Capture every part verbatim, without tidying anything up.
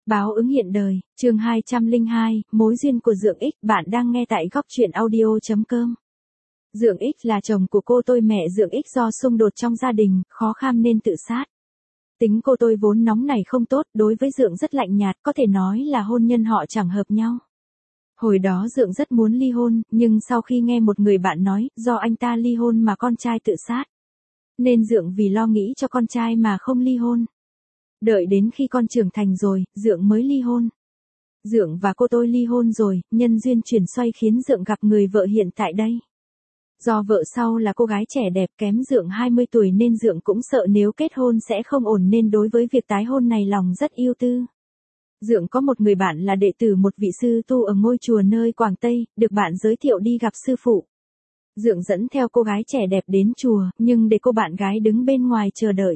Báo ứng hiện đời, chương hai trăm lẻ hai, mối duyên của Dượng Ích, bạn đang nghe tại góc truyện audio chấm com. Dượng Ích là chồng của cô tôi, mẹ Dượng Ích do xung đột trong gia đình, khó kham nên tự sát. Tính cô tôi vốn nóng này không tốt, đối với Dượng rất lạnh nhạt, có thể nói là hôn nhân họ chẳng hợp nhau. Hồi đó Dượng rất muốn ly hôn, nhưng sau khi nghe một người bạn nói, do anh ta ly hôn mà con trai tự sát. Nên Dượng vì lo nghĩ cho con trai mà không ly hôn. Đợi đến khi con trưởng thành rồi, Dượng mới ly hôn. Dượng và cô tôi ly hôn rồi, nhân duyên chuyển xoay khiến Dượng gặp người vợ hiện tại đây. Do vợ sau là cô gái trẻ đẹp kém Dượng hai mươi tuổi nên Dượng cũng sợ nếu kết hôn sẽ không ổn nên đối với việc tái hôn này lòng rất yêu tư. Dượng có một người bạn là đệ tử một vị sư tu ở ngôi chùa nơi Quảng Tây, được bạn giới thiệu đi gặp sư phụ. Dượng dẫn theo cô gái trẻ đẹp đến chùa, nhưng để cô bạn gái đứng bên ngoài chờ đợi.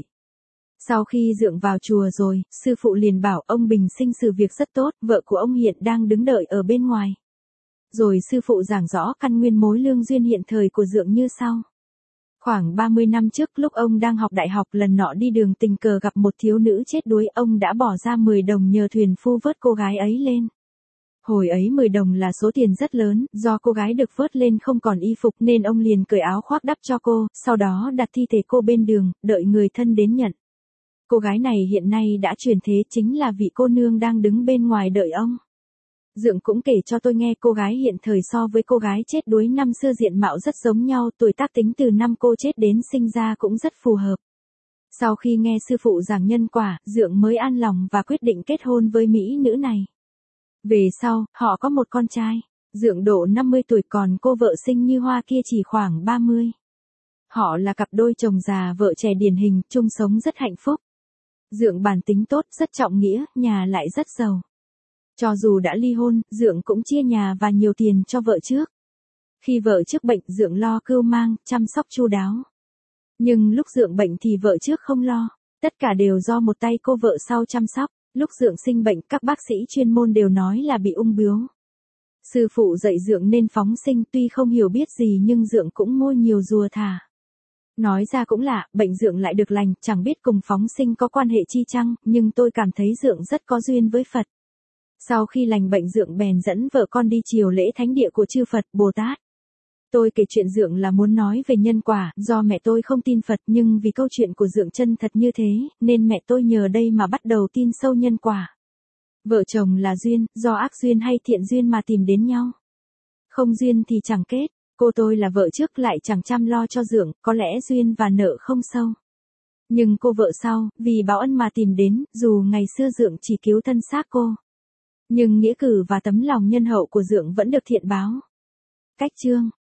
Sau khi Dượng vào chùa rồi, sư phụ liền bảo ông bình sinh xử việc rất tốt, vợ của ông hiện đang đứng đợi ở bên ngoài. Rồi sư phụ giảng rõ căn nguyên mối lương duyên hiện thời của Dượng như sau. Khoảng ba mươi năm trước lúc ông đang học đại học, lần nọ đi đường tình cờ gặp một thiếu nữ chết đuối, ông đã bỏ ra mười đồng nhờ thuyền phu vớt cô gái ấy lên. Hồi ấy mười đồng là số tiền rất lớn, do cô gái được vớt lên không còn y phục nên ông liền cởi áo khoác đắp cho cô, sau đó đặt thi thể cô bên đường, đợi người thân đến nhận. Cô gái này hiện nay đã chuyển thế, chính là vị cô nương đang đứng bên ngoài đợi ông. Dượng cũng kể cho tôi nghe cô gái hiện thời so với cô gái chết đuối năm xưa diện mạo rất giống nhau, tuổi tác tính từ năm cô chết đến sinh ra cũng rất phù hợp. Sau khi nghe sư phụ giảng nhân quả, Dượng mới an lòng và quyết định kết hôn với mỹ nữ này. Về sau, họ có một con trai. Dượng độ năm mươi tuổi còn cô vợ xinh như hoa kia chỉ khoảng ba mươi. Họ là cặp đôi chồng già vợ trẻ điển hình, chung sống rất hạnh phúc. Dượng bản tính tốt, rất trọng nghĩa, nhà lại rất giàu. Cho dù đã ly hôn, Dượng cũng chia nhà và nhiều tiền cho vợ trước. Khi vợ trước bệnh, Dượng lo cưu mang, chăm sóc chu đáo. Nhưng lúc Dượng bệnh thì vợ trước không lo, tất cả đều do một tay cô vợ sau chăm sóc. Lúc Dượng sinh bệnh, các bác sĩ chuyên môn đều nói là bị ung bướu. Sư phụ dạy Dượng nên phóng sinh, tuy không hiểu biết gì nhưng Dượng cũng mua nhiều rùa thả. Nói ra cũng lạ, bệnh Dượng lại được lành, chẳng biết cùng phóng sinh có quan hệ chi chăng, nhưng tôi cảm thấy Dượng rất có duyên với Phật. Sau khi lành bệnh, Dượng bèn dẫn vợ con đi chiều lễ thánh địa của chư Phật, Bồ Tát. Tôi kể chuyện Dượng là muốn nói về nhân quả, do mẹ tôi không tin Phật nhưng vì câu chuyện của Dượng chân thật như thế, nên mẹ tôi nhờ đây mà bắt đầu tin sâu nhân quả. Vợ chồng là duyên, do ác duyên hay thiện duyên mà tìm đến nhau. Không duyên thì chẳng kết. Cô tôi là vợ trước lại chẳng chăm lo cho Dượng, có lẽ duyên và nợ không sâu. Nhưng cô vợ sau, vì báo ân mà tìm đến, dù ngày xưa Dượng chỉ cứu thân xác cô. Nhưng nghĩa cử và tấm lòng nhân hậu của Dượng vẫn được thiện báo. Cách chương.